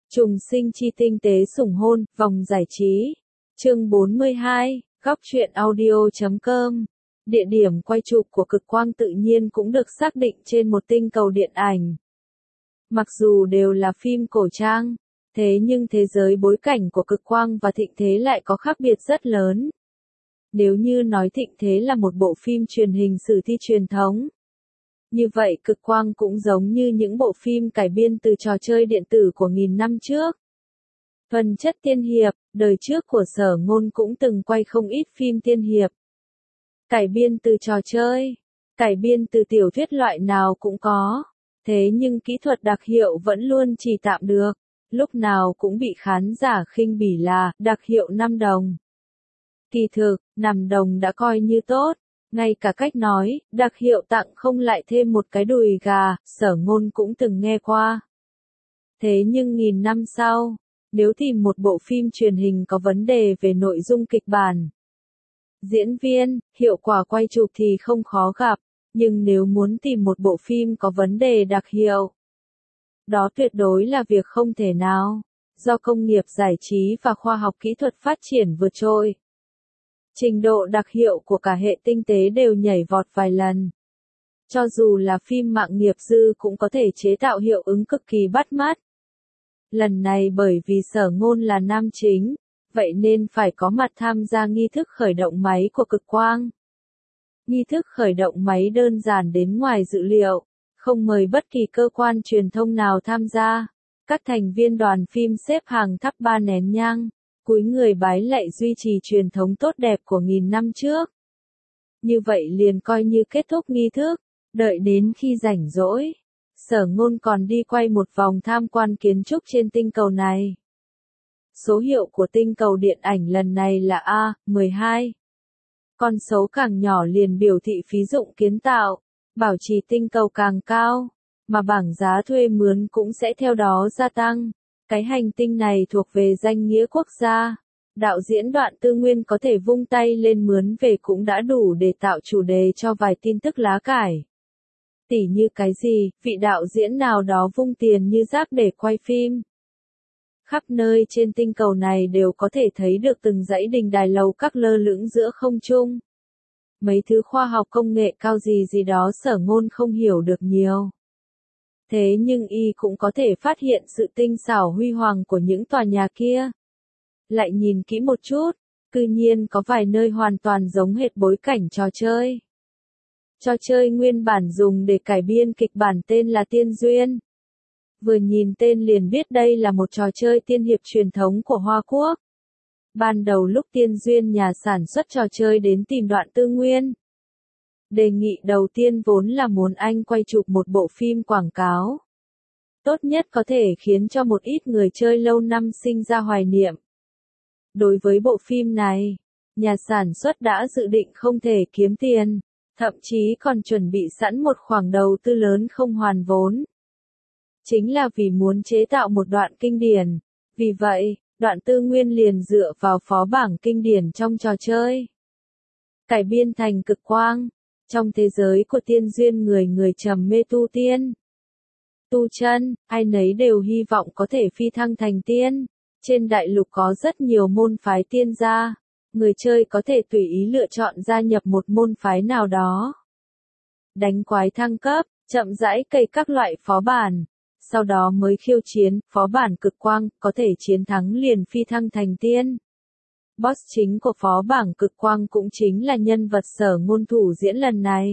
Trùng sinh chi tinh tế sủng hôn, vòng giải trí. Chương 42, góc truyện audio.com. Địa điểm quay chụp của Cực Quang tự nhiên cũng được xác định trên một tinh cầu điện ảnh. Mặc dù đều là phim cổ trang, thế nhưng thế giới bối cảnh của Cực Quang và Thịnh Thế lại có khác biệt rất lớn. Nếu như nói Thịnh Thế là một bộ phim truyền hình sử thi truyền thống, như vậy Cực Quang cũng giống như những bộ phim cải biên từ trò chơi điện tử của nghìn năm trước. Thuần chất tiên hiệp, đời trước của Sở Ngôn cũng từng quay không ít phim tiên hiệp. Cải biên từ trò chơi, cải biên từ tiểu thuyết loại nào cũng có. Thế nhưng kỹ thuật đặc hiệu vẫn luôn chỉ tạm được, lúc nào cũng bị khán giả khinh bỉ là đặc hiệu 5 đồng. Kỳ thực, 5 đồng đã coi như tốt. Ngay cả cách nói, đặc hiệu tặng không lại thêm một cái đùi gà, Sở Ngôn cũng từng nghe qua. Thế nhưng nghìn năm sau, nếu tìm một bộ phim truyền hình có vấn đề về nội dung kịch bản, diễn viên, hiệu quả quay chụp thì không khó gặp, nhưng nếu muốn tìm một bộ phim có vấn đề đặc hiệu, đó tuyệt đối là việc không thể nào, do công nghiệp giải trí và khoa học kỹ thuật phát triển vượt trội. Trình độ đặc hiệu của cả hệ tinh tế đều nhảy vọt vài lần. Cho dù là phim mạng nghiệp dư cũng có thể chế tạo hiệu ứng cực kỳ bắt mắt. Lần này bởi vì Sở Ngôn là nam chính, vậy nên phải có mặt tham gia nghi thức khởi động máy của Cực Quang. Nghi thức khởi động máy đơn giản đến ngoài dự liệu, không mời bất kỳ cơ quan truyền thông nào tham gia. Các thành viên đoàn phim xếp hàng thắp 3 nén nhang, cúi người bái lạy duy trì truyền thống tốt đẹp của nghìn năm trước. Như vậy liền coi như kết thúc nghi thức, đợi đến khi rảnh rỗi, Sở Ngôn còn đi quay một vòng tham quan kiến trúc trên tinh cầu này. Số hiệu của tinh cầu điện ảnh lần này là A12. Con số càng nhỏ liền biểu thị phí dụng kiến tạo, bảo trì tinh cầu càng cao, mà bảng giá thuê mướn cũng sẽ theo đó gia tăng. Cái hành tinh này thuộc về danh nghĩa quốc gia. Đạo diễn Đoạn Tư Nguyên có thể vung tay lên mướn về cũng đã đủ để tạo chủ đề cho vài tin tức lá cải. Tỉ như cái gì, vị đạo diễn nào đó vung tiền như rác để quay phim. Khắp nơi trên tinh cầu này đều có thể thấy được từng dãy đình đài lầu các lơ lửng giữa không trung. Mấy thứ khoa học công nghệ cao gì đó Sở Ngôn không hiểu được nhiều. Thế nhưng y cũng có thể phát hiện sự tinh xảo huy hoàng của những tòa nhà kia. Lại nhìn kỹ một chút, cư nhiên có vài nơi hoàn toàn giống hệt bối cảnh trò chơi. Trò chơi nguyên bản dùng để cải biên kịch bản tên là Tiên Duyên. Vừa nhìn tên liền biết đây là một trò chơi tiên hiệp truyền thống của Hoa Quốc. Ban đầu lúc Tiên Duyên nhà sản xuất trò chơi đến tìm Đoạn Tư Nguyên. Đề nghị đầu tiên vốn là muốn anh quay chụp một bộ phim quảng cáo. Tốt nhất có thể khiến cho một ít người chơi lâu năm sinh ra hoài niệm. Đối với bộ phim này, nhà sản xuất đã dự định không thể kiếm tiền, thậm chí còn chuẩn bị sẵn một khoản đầu tư lớn không hoàn vốn. Chính là vì muốn chế tạo một đoạn kinh điển. Vì vậy, Đoạn Tư Nguyên liền dựa vào phó bảng kinh điển trong trò chơi. Cải biên thành Cực Quang. Trong thế giới của tiên duyên người người trầm mê tu tiên. Tu chân, ai nấy đều hy vọng có thể phi thăng thành tiên. Trên đại lục có rất nhiều môn phái tiên gia. Người chơi có thể tùy ý lựa chọn gia nhập một môn phái nào đó. Đánh quái thăng cấp, chậm rãi cày các loại phó bản. Sau đó mới khiêu chiến, phó bản Cực Quang, có thể chiến thắng liền phi thăng thành tiên. Boss chính của phó bảng Cực Quang cũng chính là nhân vật Sở Ngôn thủ diễn lần này.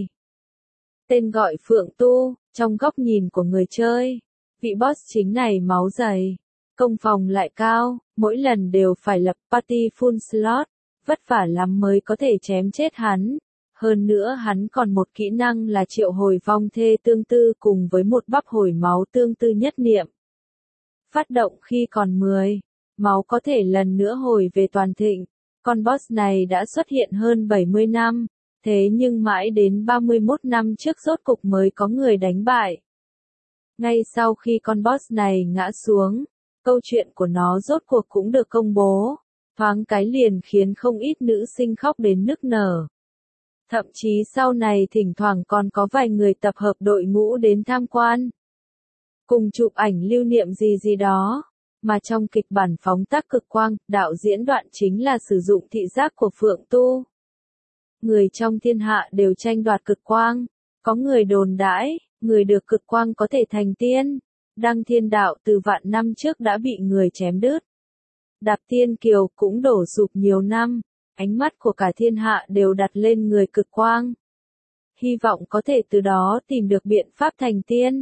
Tên gọi Phượng Tu, trong góc nhìn của người chơi. Vị boss chính này máu dày, công phòng lại cao, mỗi lần đều phải lập party full slot, vất vả lắm mới có thể chém chết hắn. Hơn nữa hắn còn một kỹ năng là triệu hồi vong thê tương tư cùng với một bắp hồi máu tương tư nhất niệm. Phát động khi còn 10, máu có thể lần nữa hồi về toàn thịnh. Con boss này đã xuất hiện hơn 70 năm, thế nhưng mãi đến 31 năm trước rốt cục mới có người đánh bại. Ngay sau khi con boss này ngã xuống, câu chuyện của nó rốt cuộc cũng được công bố, thoáng cái liền khiến không ít nữ sinh khóc đến nức nở. Thậm chí sau này thỉnh thoảng còn có vài người tập hợp đội ngũ đến tham quan. Cùng chụp ảnh lưu niệm gì đó. Mà trong kịch bản phóng tác cực quang, đạo diễn đoạn chính là sử dụng thị giác của Phượng Tu. Người trong thiên hạ đều tranh đoạt cực quang, có người đồn đãi, người được cực quang có thể thành tiên. Đăng Thiên Đạo từ vạn năm trước đã bị người chém đứt. Đạp Tiên Kiều cũng đổ sụp nhiều năm, ánh mắt của cả thiên hạ đều đặt lên người cực quang. Hy vọng có thể từ đó tìm được biện pháp thành tiên.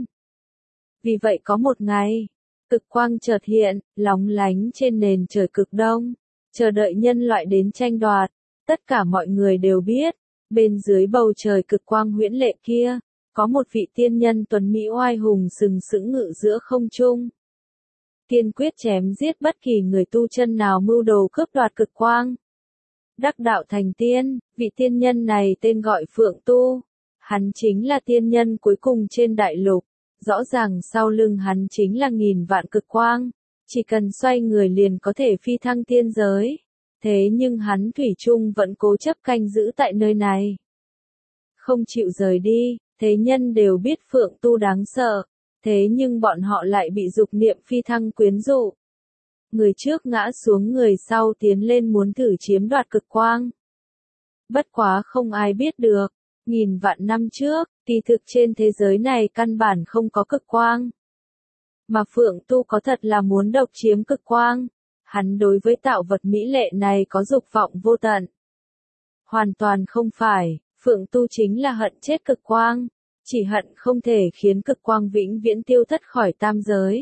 Vì vậy có một ngày, cực quang chợt hiện, lóng lánh trên nền trời cực đông, chờ đợi nhân loại đến tranh đoạt. Tất cả mọi người đều biết, bên dưới bầu trời cực quang huyễn lệ kia, có một vị tiên nhân tuấn mỹ oai hùng sừng sững ngự giữa không trung. Kiên quyết chém giết bất kỳ người tu chân nào mưu đồ cướp đoạt cực quang. Đắc đạo thành tiên, vị tiên nhân này tên gọi Phượng Tu. Hắn chính là tiên nhân cuối cùng trên đại lục. Rõ ràng sau lưng hắn chính là nghìn vạn cực quang. Chỉ cần xoay người liền có thể phi thăng tiên giới. Thế nhưng hắn thủy chung vẫn cố chấp canh giữ tại nơi này. Không chịu rời đi, thế nhân đều biết Phượng Tu đáng sợ. Thế nhưng bọn họ lại bị dục niệm phi thăng quyến rũ. Người trước ngã xuống người sau tiến lên muốn thử chiếm đoạt cực quang. Bất quá không ai biết được, nghìn vạn năm trước, kỳ thực trên thế giới này căn bản không có cực quang. Mà Phượng Tu có thật là muốn độc chiếm cực quang. Hắn đối với tạo vật mỹ lệ này có dục vọng vô tận. Hoàn toàn không phải, Phượng Tu chính là hận chết cực quang. Chỉ hận không thể khiến cực quang vĩnh viễn tiêu thất khỏi tam giới.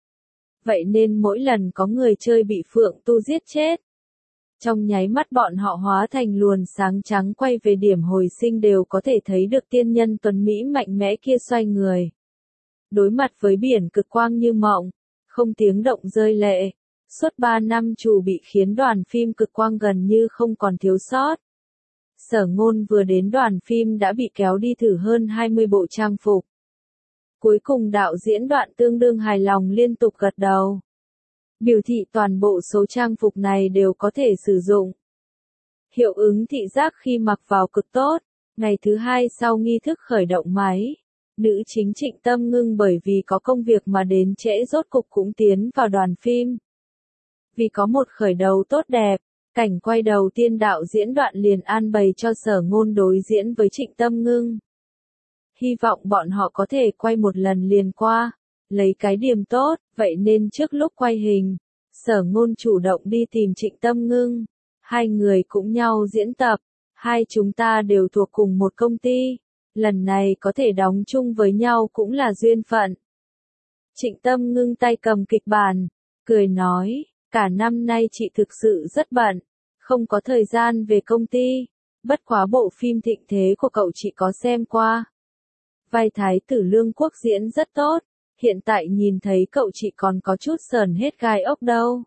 Vậy nên mỗi lần có người chơi bị Phượng Tu giết chết, trong nháy mắt bọn họ hóa thành luồng sáng trắng quay về điểm hồi sinh đều có thể thấy được tiên nhân tuấn Mỹ mạnh mẽ kia xoay người. Đối mặt với biển cực quang như mộng, không tiếng động rơi lệ, suốt 3 năm Chủ bị khiến đoàn phim cực quang gần như không còn thiếu sót. Sở Ngôn vừa đến đoàn phim đã bị kéo đi thử hơn 20 bộ trang phục. Cuối cùng đạo diễn Đoạn tương đương hài lòng liên tục gật đầu. Biểu thị toàn bộ số trang phục này đều có thể sử dụng. Hiệu ứng thị giác khi mặc vào cực tốt. Ngày thứ 2 sau nghi thức khởi động máy, nữ chính Trịnh Tâm Ngưng bởi vì có công việc mà đến trễ rốt cục cũng tiến vào đoàn phim. Vì có một khởi đầu tốt đẹp, cảnh quay đầu tiên đạo diễn Đoạn liền an bày cho Sở Ngôn đối diễn với Trịnh Tâm Ngưng. Hy vọng bọn họ có thể quay một lần liền qua, lấy cái điểm tốt, vậy nên trước lúc quay hình, Sở Ngôn chủ động đi tìm Trịnh Tâm Ngưng. Hai người cũng nhau diễn tập, hai chúng ta đều thuộc cùng một công ty, lần này có thể đóng chung với nhau cũng là duyên phận. Trịnh Tâm Ngưng tay cầm kịch bản, cười nói, cả năm nay chị thực sự rất bận, không có thời gian về công ty, bất quá bộ phim Thịnh Thế của cậu chị có xem qua. Vai Thái tử Lương Quốc diễn rất tốt, hiện tại nhìn thấy cậu chị còn có chút sờn hết gai ốc đâu.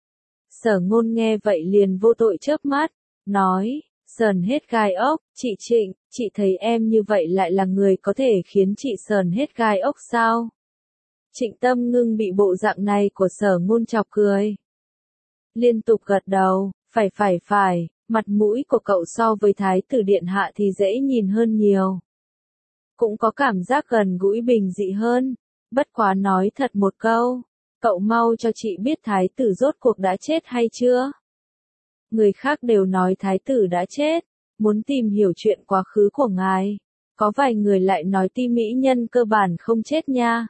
Sở Ngôn nghe vậy liền vô tội chớp mắt, nói, sờn hết gai ốc, chị Trịnh, chị thấy em như vậy lại là người có thể khiến chị sờn hết gai ốc sao? Trịnh Tâm Ngưng bị bộ dạng này của Sở Ngôn chọc cười. Liên tục gật đầu, phải, mặt mũi của cậu so với Thái tử Điện Hạ thì dễ nhìn hơn nhiều. Cũng có cảm giác gần gũi bình dị hơn, bất quá nói thật một câu, cậu mau cho chị biết Thái tử rốt cuộc đã chết hay chưa? Người khác đều nói Thái tử đã chết, muốn tìm hiểu chuyện quá khứ của ngài, có vài người lại nói Ti mỹ nhân cơ bản không chết nha.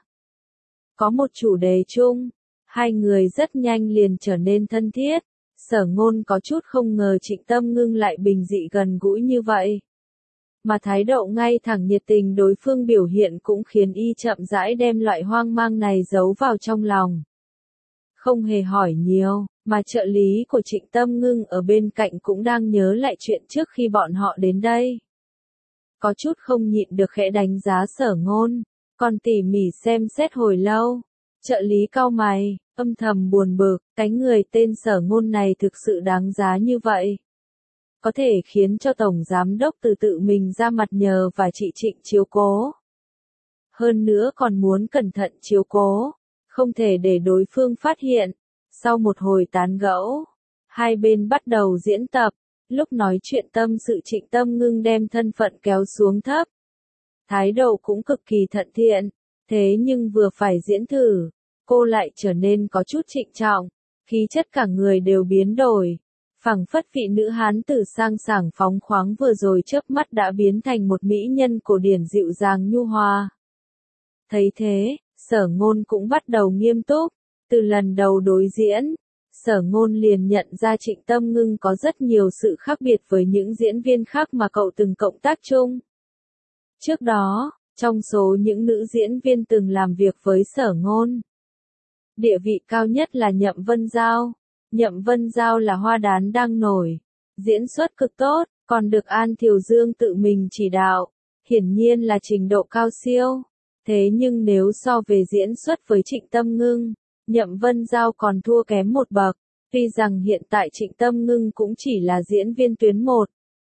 Có một chủ đề chung, hai người rất nhanh liền trở nên thân thiết. Sở Ngôn có chút không ngờ Trịnh Tâm Ngưng lại bình dị gần gũi như vậy. Mà thái độ ngay thẳng nhiệt tình đối phương biểu hiện cũng khiến y chậm rãi đem loại hoang mang này giấu vào trong lòng. Không hề hỏi nhiều, mà trợ lý của Trịnh Tâm Ngưng ở bên cạnh cũng đang nhớ lại chuyện trước khi bọn họ đến đây. Có chút không nhịn được khẽ đánh giá Sở Ngôn, còn tỉ mỉ xem xét hồi lâu. Trợ lý cau mày, âm thầm buồn bực, cái người tên Sở Ngôn này thực sự đáng giá như vậy. Có thể khiến cho Tổng Giám Đốc tự mình ra mặt nhờ và chị Trịnh chiếu cố. Hơn nữa còn muốn cẩn thận chiếu cố, không thể để đối phương phát hiện. Sau một hồi tán gẫu, hai bên bắt đầu diễn tập, lúc nói chuyện tâm sự Trịnh Tâm Ngưng đem thân phận kéo xuống thấp. Thái độ cũng cực kỳ thận thiện, thế nhưng vừa phải diễn thử, cô lại trở nên có chút trịnh trọng, khí chất cả người đều biến đổi. Phảng phất vị nữ hán tử sang sảng phóng khoáng vừa rồi chớp mắt đã biến thành một mỹ nhân cổ điển dịu dàng nhu hòa. Thấy thế, Sở Ngôn cũng bắt đầu nghiêm túc, từ lần đầu đối diễn, Sở Ngôn liền nhận ra Trịnh Tâm Ngưng có rất nhiều sự khác biệt với những diễn viên khác mà cậu từng cộng tác chung. Trước đó, trong số những nữ diễn viên từng làm việc với Sở Ngôn, địa vị cao nhất là Nhậm Vân Giao. Nhậm Vân Giao là hoa đán đang nổi, diễn xuất cực tốt, còn được An Thiều Dương tự mình chỉ đạo, hiển nhiên là trình độ cao siêu. Thế nhưng nếu so về diễn xuất với Trịnh Tâm Ngưng, Nhậm Vân Giao còn thua kém một bậc, tuy rằng hiện tại Trịnh Tâm Ngưng cũng chỉ là diễn viên tuyến 1.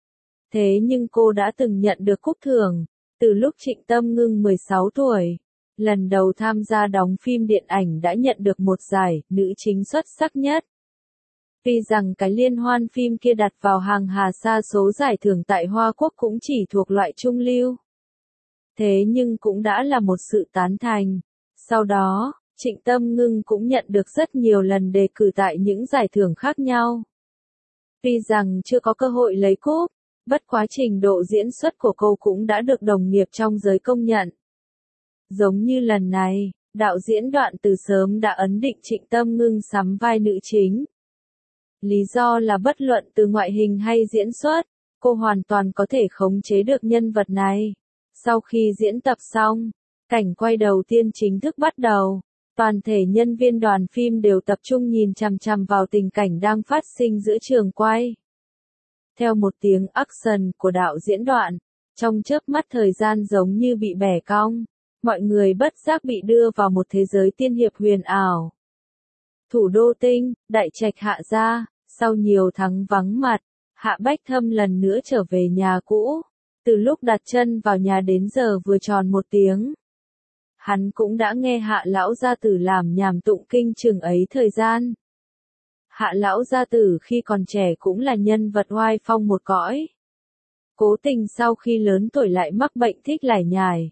Thế nhưng cô đã từng nhận được cúp thưởng, từ lúc Trịnh Tâm Ngưng 16 tuổi. Lần đầu tham gia đóng phim điện ảnh đã nhận được một giải nữ chính xuất sắc nhất. Tuy rằng cái liên hoan phim kia đặt vào hàng hà sa số giải thưởng tại Hoa Quốc cũng chỉ thuộc loại trung lưu. Thế nhưng cũng đã là một sự tán thành. Sau đó, Trịnh Tâm Ngưng cũng nhận được rất nhiều lần đề cử tại những giải thưởng khác nhau. Tuy rằng chưa có cơ hội lấy cúp, bất quá trình độ diễn xuất của cô cũng đã được đồng nghiệp trong giới công nhận. Giống như lần này, đạo diễn Đoạn từ sớm đã ấn định Trịnh Tâm Ngưng sắm vai nữ chính. Lý do là bất luận từ ngoại hình hay diễn xuất, cô hoàn toàn có thể khống chế được nhân vật này. Sau khi diễn tập xong, cảnh quay đầu tiên chính thức bắt đầu. Toàn thể nhân viên đoàn phim đều tập trung nhìn chằm chằm vào tình cảnh đang phát sinh giữa trường quay. Theo một tiếng action của đạo diễn Đoạn, trong chớp mắt thời gian giống như bị bẻ cong, mọi người bất giác bị đưa vào một thế giới tiên hiệp huyền ảo. Thủ đô Tinh, đại trạch Hạ gia, sau nhiều tháng vắng mặt, Hạ Bách Thâm lần nữa trở về nhà cũ. Từ lúc đặt chân vào nhà đến giờ vừa tròn 1 tiếng. Hắn cũng đã nghe Hạ lão gia tử làm nhảm tụng kinh chừng ấy thời gian. Hạ lão gia tử khi còn trẻ cũng là nhân vật oai phong một cõi. Cố tình sau khi lớn tuổi lại mắc bệnh thích lải nhải.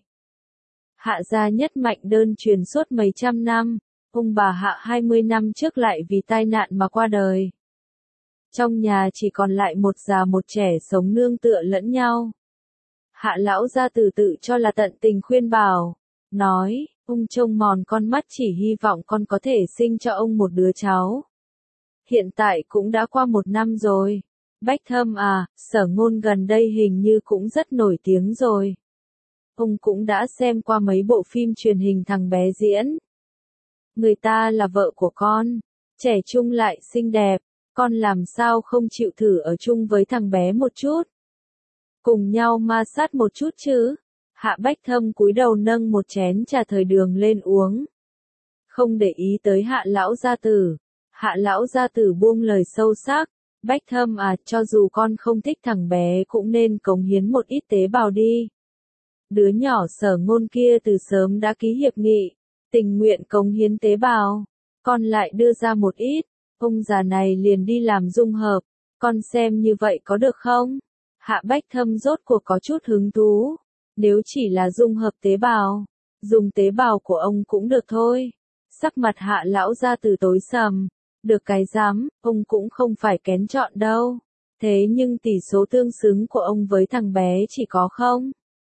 Hạ gia nhất mạnh đơn truyền suốt mấy trăm năm, ông bà Hạ 20 năm trước lại vì tai nạn mà qua đời. Trong nhà chỉ còn lại một già một trẻ sống nương tựa lẫn nhau. Hạ lão gia tử tự cho là tận tình khuyên bảo, nói, ông trông mòn con mắt chỉ hy vọng con có thể sinh cho ông một đứa cháu. Hiện tại cũng đã qua 1 năm rồi. Bách Thâm à, Sở Ngôn gần đây hình như cũng rất nổi tiếng rồi. Ông cũng đã xem qua mấy bộ phim truyền hình thằng bé diễn. Người ta là vợ của con, trẻ trung lại xinh đẹp, con làm sao không chịu thử ở chung với thằng bé một chút. Cùng nhau ma sát một chút chứ. Hạ Bách Thâm cúi đầu nâng một chén trà thời đường lên uống. Không để ý tới Hạ lão gia tử. Hạ lão gia tử buông lời sâu sắc. Bách Thâm à, cho dù con không thích thằng bé cũng nên cống hiến một ít tế bào đi. Đứa nhỏ Sở Ngôn kia từ sớm đã ký hiệp nghị, tình nguyện cống hiến tế bào. Con lại đưa ra một ít, ông già này liền đi làm dung hợp. Con xem như vậy có được không? Hạ Bách Thâm rốt cuộc có chút hứng thú. Nếu chỉ là dung hợp tế bào, dùng tế bào của ông cũng được thôi. Sắc mặt Hạ lão gia tử tối sầm. Được cái dám, ông cũng không phải kén chọn đâu. Thế nhưng tỷ số tương xứng của ông với thằng bé chỉ có không?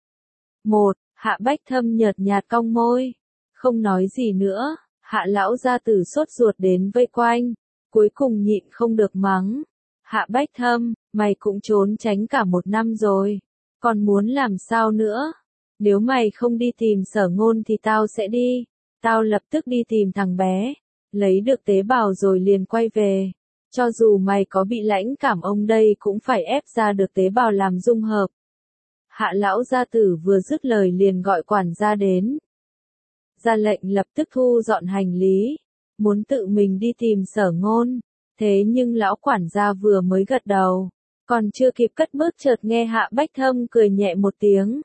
1. Hạ Bách Thâm nhợt nhạt cong môi. Không nói gì nữa, Hạ lão gia tử sốt ruột đến vây quanh. Cuối cùng nhịn không được mắng. Hạ Bách Thâm, mày cũng trốn tránh cả 1 năm rồi. Còn muốn làm sao nữa? Nếu mày không đi tìm Sở Ngôn thì tao sẽ đi. Tao lập tức đi tìm thằng bé. Lấy được tế bào rồi liền quay về. Cho dù mày có bị lãnh cảm ông đây cũng phải ép ra được tế bào làm dung hợp. Hạ lão gia tử vừa dứt lời liền gọi quản gia đến. Ra lệnh lập tức thu dọn hành lý. Muốn tự mình đi tìm Sở Ngôn. Thế nhưng lão quản gia vừa mới gật đầu. Còn chưa kịp cất bước chợt nghe Hạ Bách Thâm cười nhẹ một tiếng.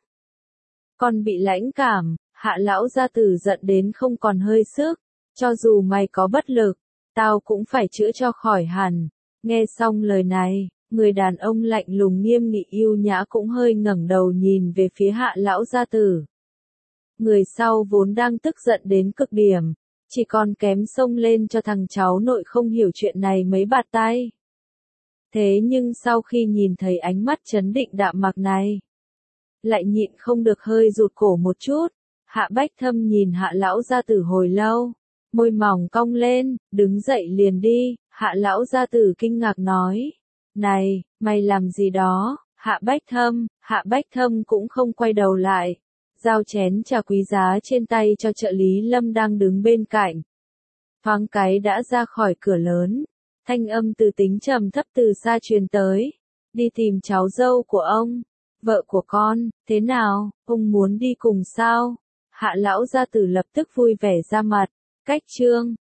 Con bị lãnh cảm, Hạ lão gia tử giận đến không còn hơi sức. Cho dù mày có bất lực, tao cũng phải chữa cho khỏi hẳn. Nghe xong lời này, người đàn ông lạnh lùng nghiêm nghị yêu nhã cũng hơi ngẩng đầu nhìn về phía Hạ lão gia tử. Người sau vốn đang tức giận đến cực điểm, chỉ còn kém xông lên cho thằng cháu nội không hiểu chuyện này mấy bạt tay. Thế nhưng sau khi nhìn thấy ánh mắt trấn định đạm mạc này, lại nhịn không được hơi rụt cổ một chút. Hạ Bách Thâm nhìn Hạ lão gia tử hồi lâu, môi mỏng cong lên, đứng dậy liền đi. Hạ lão gia tử kinh ngạc nói, này, mày làm gì đó? Hạ Bách Thâm cũng không quay đầu lại, giao chén trà quý giá trên tay cho trợ lý Lâm đang đứng bên cạnh. Thoáng cái đã ra khỏi cửa lớn, thanh âm từ tính trầm thấp từ xa truyền tới, đi tìm cháu dâu của ông, vợ của con, thế nào, ông muốn đi cùng sao? Hạ lão gia tử lập tức vui vẻ ra mặt, cách chương